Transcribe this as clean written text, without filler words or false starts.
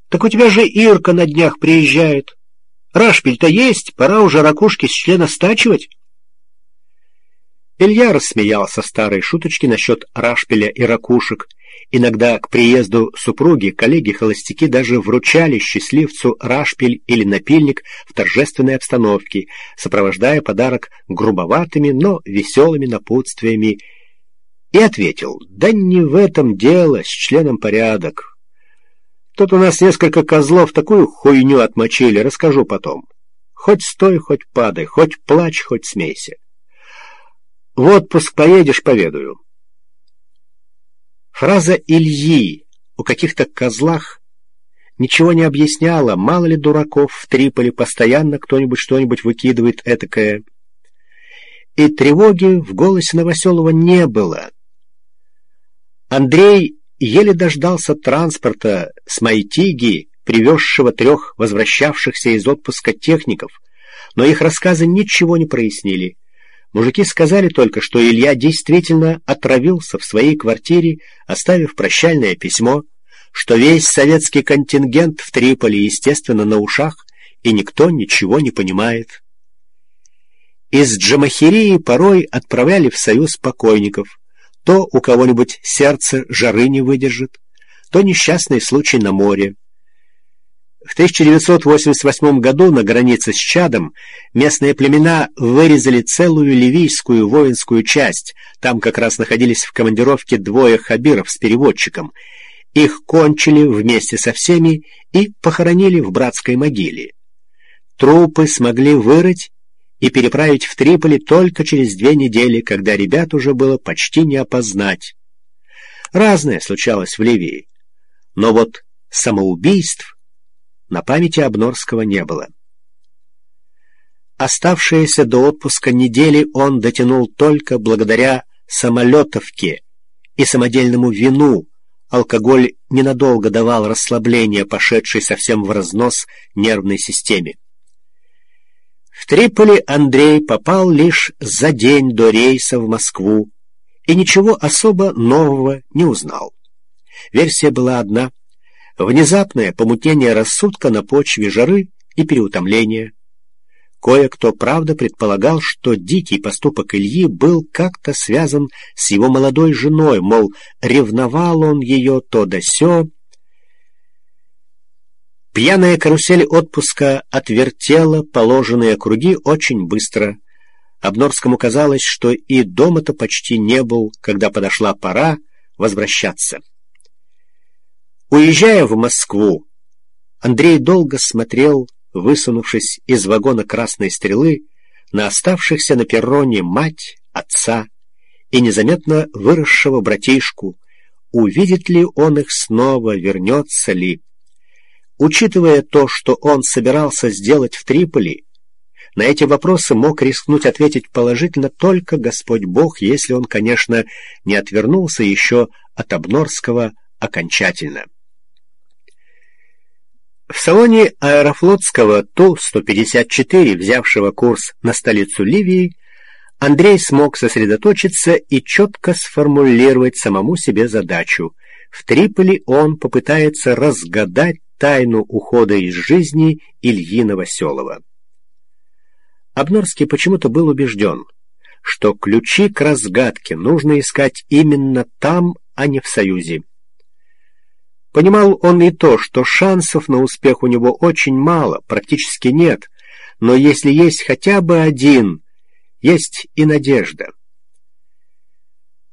Так у тебя же Ирка на днях приезжает. Рашпиль-то есть, пора уже ракушки с члена стачивать. Илья рассмеялся старой шуточки насчет рашпиля и ракушек. Иногда к приезду супруги коллеги-холостяки даже вручали счастливцу рашпиль или напильник в торжественной обстановке, сопровождая подарок грубоватыми, но веселыми напутствиями, и ответил: «Да не в этом дело, с членом порядок. Тут у нас несколько козлов такую хуйню отмочили, расскажу потом. Хоть стой, хоть падай, хоть плачь, хоть смейся. В отпуск поедешь, поведаю». Фраза Ильи о каких-то козлах ничего не объясняла, мало ли дураков в Триполи, постоянно кто-нибудь что-нибудь выкидывает этакое. И тревоги в голосе Новоселова не было. Андрей еле дождался транспорта с Майтиги, привезшего 3 возвращавшихся из отпуска техников, но их рассказы ничего не прояснили. Мужики сказали только, что Илья действительно отравился в своей квартире, оставив прощальное письмо, что весь советский контингент в Триполи, естественно, на ушах, и никто ничего не понимает. Из Джамахирии порой отправляли в союз покойников. То у кого-нибудь сердце жары не выдержит, то несчастный случай на море. В 1988 году на границе с Чадом местные племена вырезали целую ливийскую воинскую часть. Там как раз находились в командировке 2 хабиров с переводчиком. Их кончили вместе со всеми и похоронили в братской могиле. Трупы смогли вырыть и переправить в Триполи только через 2 недели, когда ребят уже было почти не опознать. Разное случалось в Ливии, но вот самоубийств на памяти Обнорского не было. Оставшиеся до отпуска недели он дотянул только благодаря самолетовке и самодельному вину. Алкоголь ненадолго давал расслабление, пошедшей совсем в разнос нервной системе. В Триполи Андрей попал лишь за день до рейса в Москву и ничего особо нового не узнал. Версия была одна: внезапное помутнение рассудка на почве жары и переутомления. Кое-кто, правда, предполагал, что дикий поступок Ильи был как-то связан с его молодой женой, мол, ревновал он ее то да сё. Пьяная карусель отпуска отвертела положенные круги очень быстро. Обнорскому казалось, что и дома-то почти не был, когда подошла пора возвращаться. Уезжая в Москву, Андрей долго смотрел, высунувшись из вагона «Красной стрелы», на оставшихся на перроне мать, отца и незаметно выросшего братишку. Увидит ли он их снова, вернется ли? Учитывая то, что он собирался сделать в Триполи, на эти вопросы мог рискнуть ответить положительно только Господь Бог, если он, конечно, не отвернулся еще от Обнорского окончательно. В салоне аэрофлотского Ту-154, взявшего курс на столицу Ливии, Андрей смог сосредоточиться и четко сформулировать самому себе задачу. В Триполи он попытается разгадать тайну ухода из жизни Ильи Новоселова. Обнорский почему-то был убежден, что ключи к разгадке нужно искать именно там, а не в Союзе. Понимал он и то, что шансов на успех у него очень мало, практически нет, но если есть хотя бы один, есть и надежда.